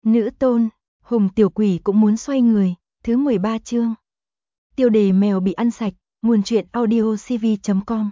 Nữ tôn, Hùng tiểu quỷ cũng muốn xoay người, thứ 13 chương. Tiêu đề mèo bị ăn sạch, nguồn truyện audiocv.com.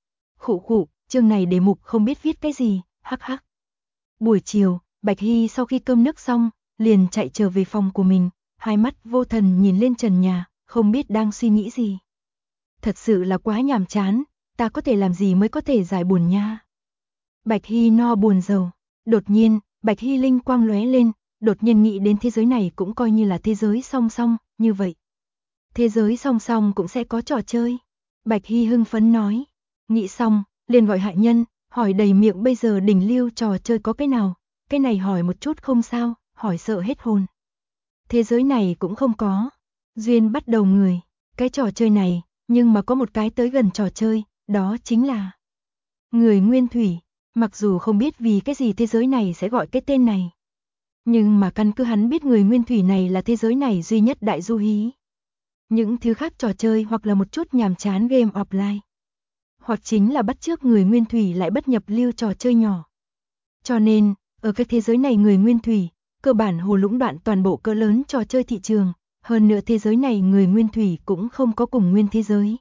Khụ, chương này đề mục không biết viết cái gì, hắc hắc. Buổi chiều, Bạch Hy sau khi cơm nước xong, liền chạy trở về phòng của mình, hai mắt vô thần nhìn lên trần nhà, không biết đang suy nghĩ gì. Thật sự là quá nhàm chán, ta có thể làm gì mới có thể giải buồn nha. Bạch Hy no buồn rầu, đột nhiên, Bạch Hy linh quang lóe lên, đột nhiên nghĩ đến thế giới này cũng coi như là thế giới song song, như vậy. Thế giới song song cũng sẽ có trò chơi. Bạch Hy hưng phấn nói, nghĩ xong, liền gọi hạ nhân, hỏi đầy miệng bây giờ đỉnh lưu trò chơi có cái nào, cái này hỏi một chút không sao, hỏi sợ hết hồn. Thế giới này cũng không có. Duyên bắt đầu người, cái trò chơi này, nhưng mà có một cái tới gần trò chơi, đó chính là người nguyên thủy. Mặc dù không biết vì cái gì thế giới này sẽ gọi cái tên này, nhưng mà căn cứ hắn biết người nguyên thủy này là thế giới này duy nhất đại du hí. Những thứ khác trò chơi hoặc là một chút nhàm chán game offline, hoặc chính là bắt chước người nguyên thủy lại bất nhập lưu trò chơi nhỏ. Cho nên, ở cái thế giới này người nguyên thủy, cơ bản hồ lũng đoạn toàn bộ cỡ lớn trò chơi thị trường, hơn nữa thế giới này người nguyên thủy cũng không có cùng nguyên thế giới.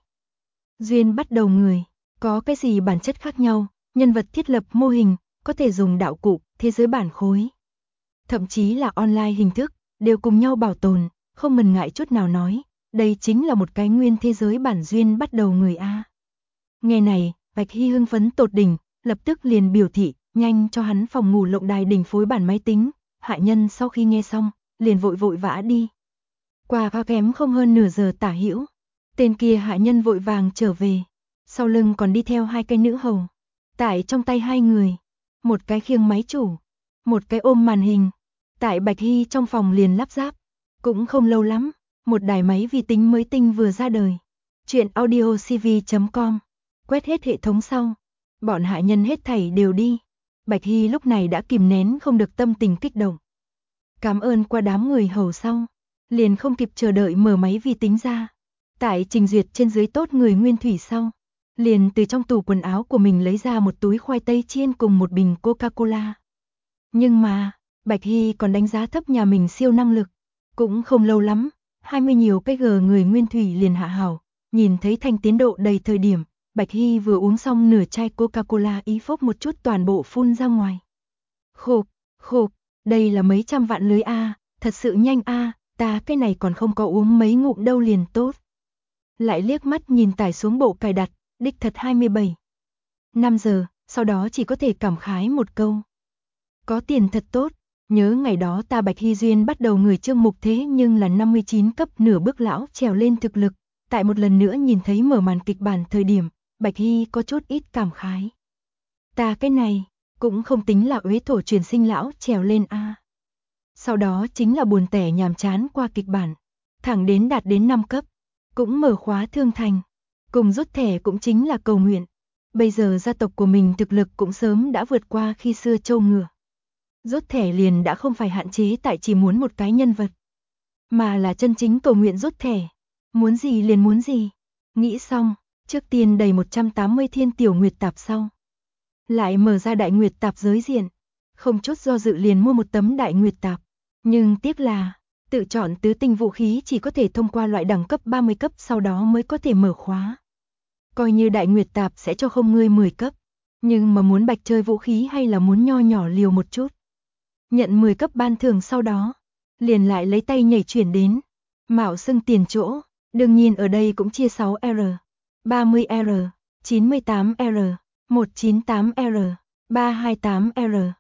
Duyên bắt đầu người, có cái gì bản chất khác nhau, nhân vật thiết lập mô hình, có thể dùng đạo cụ, thế giới bản khối. Thậm chí là online hình thức, đều cùng nhau bảo tồn, không ngần ngại chút nào nói, đây chính là một cái nguyên thế giới bản duyên bắt đầu người A. Nghe này, Bạch Hy hưng phấn tột đỉnh, lập tức liền biểu thị, nhanh cho hắn phòng ngủ lộng đài đỉnh phối bản máy tính, hạ nhân sau khi nghe xong, liền vội vã đi. Qua kém không hơn nửa giờ tả hữu, tên kia hạ nhân vội vàng trở về, sau lưng còn đi theo hai cái nữ hầu. Tại trong tay hai người, một cái khiêng máy chủ, một cái ôm màn hình. Tại Bạch Hy trong phòng liền lắp ráp, cũng không lâu lắm, một đài máy vi tính mới tinh vừa ra đời. Chuyện audiocv.com. Quét hết hệ thống sau, bọn hạ nhân hết thảy đều đi. Bạch Hy lúc này đã kìm nén không được tâm tình kích động. Cảm ơn qua đám người hầu sau, liền không kịp chờ đợi mở máy vi tính ra. Tại trình duyệt trên dưới tốt người nguyên thủy sau, liền từ trong tủ quần áo của mình lấy ra một túi khoai tây chiên cùng một bình Coca-Cola. Nhưng mà, Bạch Hy còn đánh giá thấp nhà mình siêu năng lực. Cũng không lâu lắm, 20 nhiều cái người nguyên thủy liền hạ hảo. Nhìn thấy thanh tiến độ đầy thời điểm, Bạch Hy vừa uống xong nửa chai Coca-Cola ý phốc một chút toàn bộ phun ra ngoài. Khộp, đây là mấy trăm vạn lưới A, thật sự nhanh A, ta cái này còn không có uống mấy ngụm đâu liền tốt. Lại liếc mắt nhìn tải xuống bộ cài đặt, đích thật 27. 5 giờ, sau đó chỉ có thể cảm khái một câu. Có tiền thật tốt, nhớ ngày đó ta Bạch Hy duyên bắt đầu người chương mục thế nhưng là 59 cấp nửa bước lão trèo lên thực lực. Tại một lần nữa nhìn thấy mở màn kịch bản thời điểm, Bạch Hy có chút ít cảm khái. Ta cái này, cũng không tính là uế thổ truyền sinh lão trèo lên A. Sau đó chính là buồn tẻ nhàm chán qua kịch bản, thẳng đến đạt đến 5 cấp, cũng mở khóa thương thành, cùng rút thẻ cũng chính là cầu nguyện. Bây giờ gia tộc của mình thực lực cũng sớm đã vượt qua khi xưa trâu ngựa. Rút thẻ liền đã không phải hạn chế tại chỉ muốn một cái nhân vật, mà là chân chính cầu nguyện rút thẻ. Muốn gì liền muốn gì. Nghĩ xong, trước tiên đầy 180 thiên tiểu nguyệt tạp sau. Lại mở ra đại nguyệt tạp giới diện. Không chút do dự liền mua một tấm đại nguyệt tạp. Nhưng tiếc là, tự chọn tứ tinh vũ khí chỉ có thể thông qua loại đẳng cấp 30 cấp sau đó mới có thể mở khóa. Coi như đại nguyệt tạp sẽ cho không ngươi 10 cấp. Nhưng mà muốn bạch chơi vũ khí hay là muốn nho nhỏ liều một chút. Nhận 10 cấp ban thưởng sau đó, liền lại lấy tay nhảy chuyển đến. Mạo xưng tiền chỗ, đương nhiên ở đây cũng chia 6R, 30R, 98R, 198R, 328R,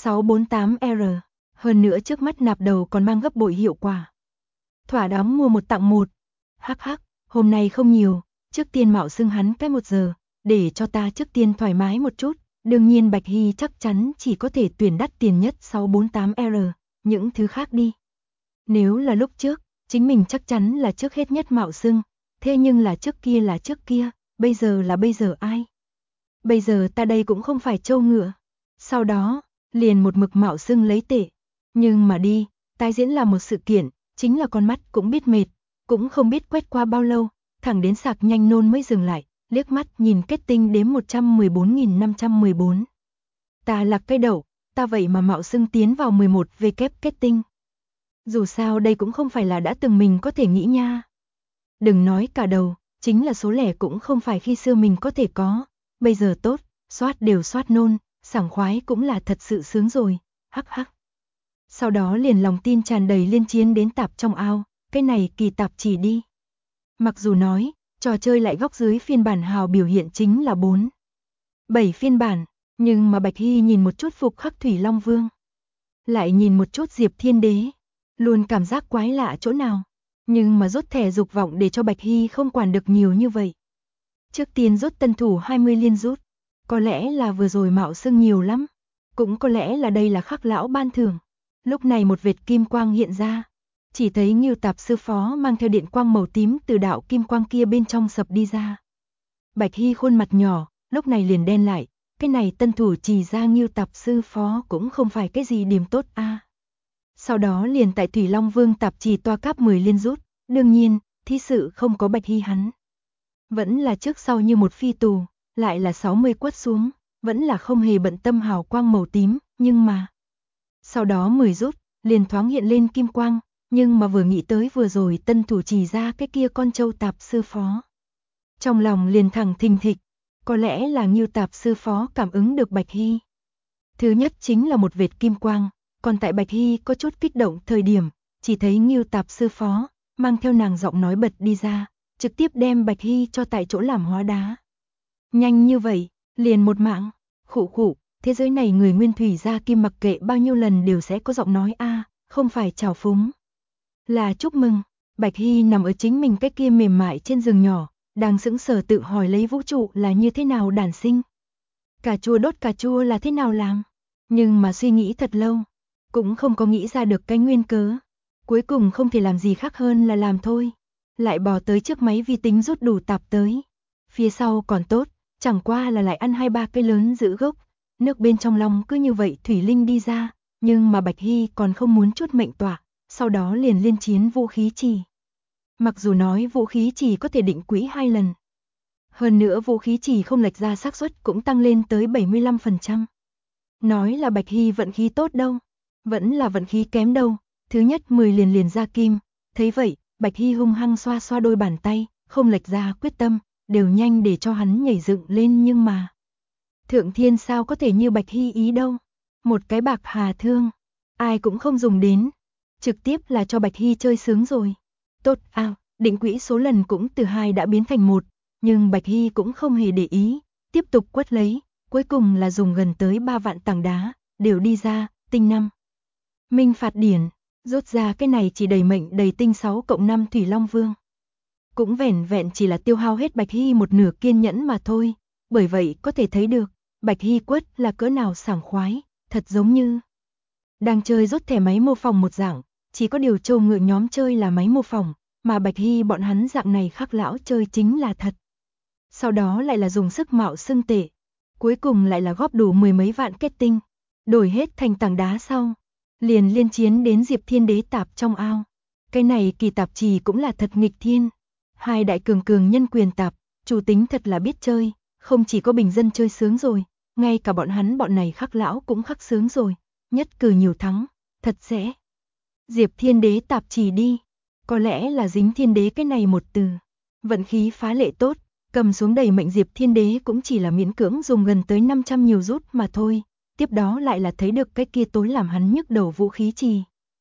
648R. Hơn nữa trước mắt nạp đầu còn mang gấp bội hiệu quả. Thỏa đáng mua một tặng một. Hắc, hôm nay không nhiều, trước tiên mạo xưng hắn cái 1 giờ, để cho ta trước tiên thoải mái một chút. Đương nhiên Bạch Hy chắc chắn chỉ có thể tuyển đắt tiền nhất 648R, những thứ khác đi. Nếu là lúc trước, chính mình chắc chắn là trước hết nhất mạo xưng, thế nhưng là trước kia, bây giờ là bây giờ ai? Bây giờ ta đây cũng không phải trâu ngựa. Sau đó, liền một mực mạo xưng lấy tệ. Nhưng mà đi, tái diễn là một sự kiện, chính là con mắt cũng biết mệt, cũng không biết quét qua bao lâu, thẳng đến sạc nhanh nôn mới dừng lại, liếc mắt nhìn kết tinh đếm 114.514. Ta lạc cây đậu, ta vậy mà mạo xưng tiến vào 11V kép kết tinh. Dù sao đây cũng không phải là đã từng mình có thể nghĩ nha. Đừng nói cả đầu, chính là số lẻ cũng không phải khi xưa mình có thể có, bây giờ tốt, soát đều soát nôn, sảng khoái cũng là thật sự sướng rồi, hắc hắc. Sau đó liền lòng tin tràn đầy liên chiến đến tạp trong ao, cái này kỳ tạp chỉ đi. Mặc dù nói, trò chơi lại góc dưới phiên bản hào biểu hiện chính là 7 phiên bản, nhưng mà Bạch Hy nhìn một chút Phục Khắc Thủy Long Vương, lại nhìn một chút Diệp Thiên Đế, luôn cảm giác quái lạ chỗ nào, nhưng mà rốt thẻ dục vọng để cho Bạch Hy không quản được nhiều như vậy. Trước tiên rốt tân thủ 20 liên rút, có lẽ là vừa rồi mạo xưng nhiều lắm, cũng có lẽ là đây là Khắc lão ban thưởng. Lúc này một vệt kim quang hiện ra, chỉ thấy Ngưu Tạp sư phó mang theo điện quang màu tím từ đạo kim quang kia bên trong sập đi ra. Bạch Hy khuôn mặt nhỏ, lúc này liền đen lại, cái này tân thủ chỉ ra Ngưu Tạp sư phó cũng không phải cái gì điểm tốt a. Sau đó liền tại Thủy Long Vương tạp trì toa cáp 10 liên rút, đương nhiên, thí sự không có Bạch Hy hắn. Vẫn là trước sau như một phi tù, lại là 60 quất xuống, vẫn là không hề bận tâm hào quang màu tím, nhưng mà sau đó 10 rút, liền thoáng hiện lên kim quang, nhưng mà vừa nghĩ tới vừa rồi tân thủ chỉ ra cái kia con trâu tạp sư phó. Trong lòng liền thẳng thình thịch, có lẽ là Ngưu Tạp sư phó cảm ứng được Bạch Hy. Thứ nhất chính là một vệt kim quang, còn tại Bạch Hy có chút kích động thời điểm, chỉ thấy Ngưu Tạp sư phó, mang theo nàng giọng nói bật đi ra, trực tiếp đem Bạch Hy cho tại chỗ làm hóa đá. Nhanh như vậy, liền một mạng, khụ khụ. Thế giới này người nguyên thủy gia kim mặc kệ bao nhiêu lần đều sẽ có giọng nói a, không phải chào phúng. Là chúc mừng, Bạch Hy nằm ở chính mình cái kia mềm mại trên giường nhỏ, đang sững sờ tự hỏi lấy vũ trụ là như thế nào đản sinh. Cà chua đốt cà chua là thế nào làm, nhưng mà suy nghĩ thật lâu, cũng không có nghĩ ra được cái nguyên cớ. Cuối cùng không thể làm gì khác hơn là làm thôi. Lại bò tới trước máy vi tính rút đủ tạp tới. Phía sau còn tốt, chẳng qua là lại ăn 2-3 cây lớn giữ gốc. Nước bên trong lòng cứ như vậy thủy linh đi ra, nhưng mà Bạch Hy còn không muốn chút mệnh tỏa, sau đó liền liên chiến vũ khí trì. Mặc dù nói vũ khí trì có thể định quỹ 2 lần. Hơn nữa vũ khí trì không lệch ra xác suất cũng tăng lên tới 75%. Nói là Bạch Hy vận khí tốt đâu, vẫn là vận khí kém đâu, thứ nhất 10 liền ra kim, thấy vậy, Bạch Hy hung hăng xoa xoa đôi bàn tay, không lệch ra quyết tâm, đều nhanh để cho hắn nhảy dựng lên nhưng mà Thượng Thiên sao có thể như Bạch Hy ý đâu, một cái bạc hà thương, ai cũng không dùng đến, trực tiếp là cho Bạch Hy chơi sướng rồi. Tốt à, định quỹ số lần cũng từ 2 đã biến thành 1, nhưng Bạch Hy cũng không hề để ý, tiếp tục quất lấy, cuối cùng là dùng gần tới 3 vạn tảng đá, đều đi ra, tinh 5. Minh phạt điển, rốt ra cái này chỉ đầy mệnh đầy tinh 6+5 Thủy Long Vương. Cũng vẻn vẹn chỉ là tiêu hao hết Bạch Hy một nửa kiên nhẫn mà thôi, bởi vậy có thể thấy được, Bạch Hy quất là cỡ nào sảng khoái, thật giống như đang chơi rốt thẻ máy mô phỏng một dạng, chỉ có điều châu ngựa nhóm chơi là máy mô phỏng, mà Bạch Hy bọn hắn dạng này Khắc lão chơi chính là thật. Sau đó lại là dùng sức mạo xưng tệ, cuối cùng lại là góp đủ 10 mấy vạn kết tinh, đổi hết thành tảng đá sau, liền liên chiến đến Diệp Thiên Đế tạp trong ao. Cái này kỳ tạp trì cũng là thật nghịch thiên, hai đại cường nhân quyền tạp, chủ tính thật là biết chơi, không chỉ có bình dân chơi sướng rồi, ngay cả bọn hắn bọn này Khắc lão cũng khắc sướng rồi, nhất cử nhiều thắng, thật sẽ. Diệp Thiên Đế tạp trì đi, có lẽ là dính Thiên Đế cái này một từ, vận khí phá lệ tốt, cầm xuống đầy mệnh Diệp Thiên Đế cũng chỉ là miễn cưỡng dùng gần tới 500 nhiều rút mà thôi, tiếp đó lại là thấy được cái kia tối làm hắn nhức đầu vũ khí trì.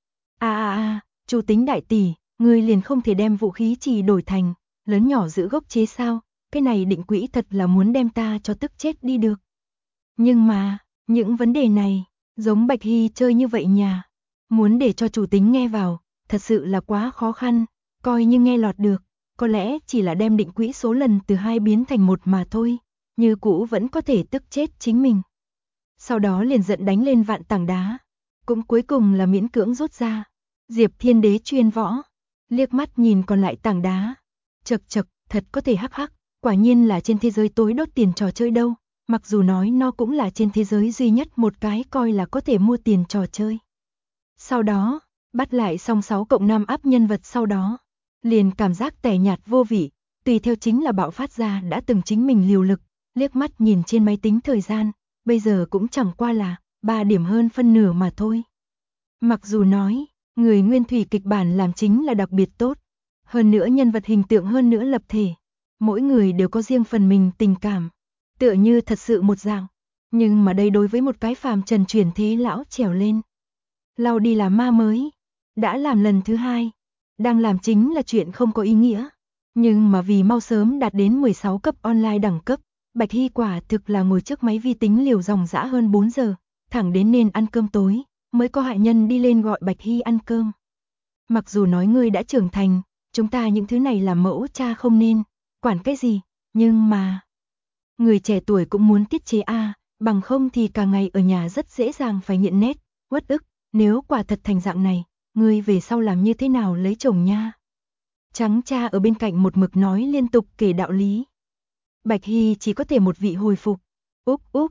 Chủ tính đại tỷ, ngươi liền không thể đem vũ khí trì đổi thành lớn nhỏ giữ gốc chế sao, cái này định quỹ thật là muốn đem ta cho tức chết đi được. Nhưng mà, những vấn đề này, giống Bạch Hy chơi như vậy nhà, muốn để cho chủ tính nghe vào, thật sự là quá khó khăn, coi như nghe lọt được, có lẽ chỉ là đem định quỹ số lần từ 2 biến thành 1 mà thôi, như cũ vẫn có thể tức chết chính mình. Sau đó liền giận đánh lên vạn tảng đá, cũng cuối cùng là miễn cưỡng rút ra. Diệp Thiên Đế chuyên võ, liếc mắt nhìn còn lại tảng đá, chật chật, thật có thể hắc hắc, quả nhiên là trên thế giới tối đốt tiền trò chơi đâu, mặc dù nói nó cũng là trên thế giới duy nhất một cái coi là có thể mua tiền trò chơi. Sau đó, bắt lại xong 6+5 áp nhân vật sau đó, liền cảm giác tẻ nhạt vô vị, tùy theo chính là bạo phát ra đã từng chính mình liều lực, liếc mắt nhìn trên máy tính thời gian, bây giờ cũng chẳng qua là 3 điểm hơn phân nửa mà thôi. Mặc dù nói, người nguyên thủy kịch bản làm chính là đặc biệt tốt, hơn nữa nhân vật hình tượng hơn nữa lập thể, mỗi người đều có riêng phần mình tình cảm, tựa như thật sự một dạng, nhưng mà đây đối với một cái phàm trần chuyển thế lão trèo lên, lao đi là ma mới, đã làm lần thứ 2, đang làm chính là chuyện không có ý nghĩa, nhưng mà vì mau sớm đạt đến 16 cấp online đẳng cấp, Bạch Hy quả thực là ngồi trước máy vi tính liều dòng dã hơn 4 giờ, thẳng đến nên ăn cơm tối, mới có hại nhân đi lên gọi Bạch Hy ăn cơm. Mặc dù nói ngươi đã trưởng thành, chúng ta những thứ này là mẫu cha không nên, quản cái gì, nhưng mà... Người trẻ tuổi cũng muốn tiết chế bằng không thì cả ngày ở nhà rất dễ dàng phải nghiện nét, uất ức, nếu quả thật thành dạng này, ngươi về sau làm như thế nào lấy chồng nha. Trắng cha ở bên cạnh một mực nói liên tục kể đạo lý. Bạch Hy chỉ có thể một vị hồi phục, úp,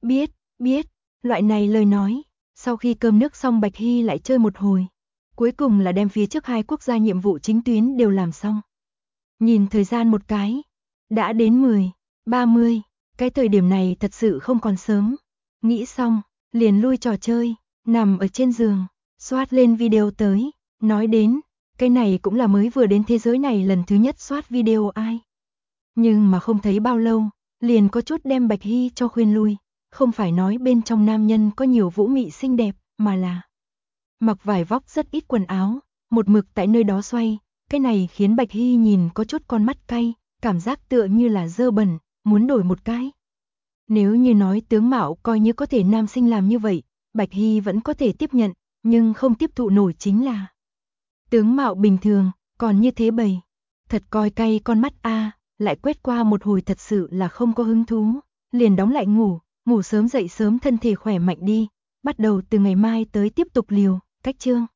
biết, loại này lời nói. Sau khi cơm nước xong Bạch Hy lại chơi một hồi. Cuối cùng là đem phía trước 2 quốc gia nhiệm vụ chính tuyến đều làm xong. Nhìn thời gian một cái, đã đến 10:30, cái thời điểm này thật sự không còn sớm. Nghĩ xong, liền lui trò chơi, nằm ở trên giường, soát lên video tới, nói đến, cái này cũng là mới vừa đến thế giới này lần thứ nhất soát video ai. Nhưng mà không thấy bao lâu, liền có chút đem Bạch Hy cho khuyên lui. Không phải nói bên trong nam nhân có nhiều vũ mị xinh đẹp, mà là mặc vải vóc rất ít quần áo, một mực tại nơi đó xoay, cái này khiến Bạch Hy nhìn có chút con mắt cay, cảm giác tựa như là dơ bẩn, muốn đổi một cái. Nếu như nói tướng mạo coi như có thể nam sinh làm như vậy, Bạch Hy vẫn có thể tiếp nhận, nhưng không tiếp thụ nổi chính là tướng mạo bình thường, còn như thế bầy, thật coi cay con mắt lại quét qua một hồi thật sự là không có hứng thú, liền đóng lại ngủ sớm dậy sớm thân thể khỏe mạnh đi, bắt đầu từ ngày mai tới tiếp tục liều, cách chương.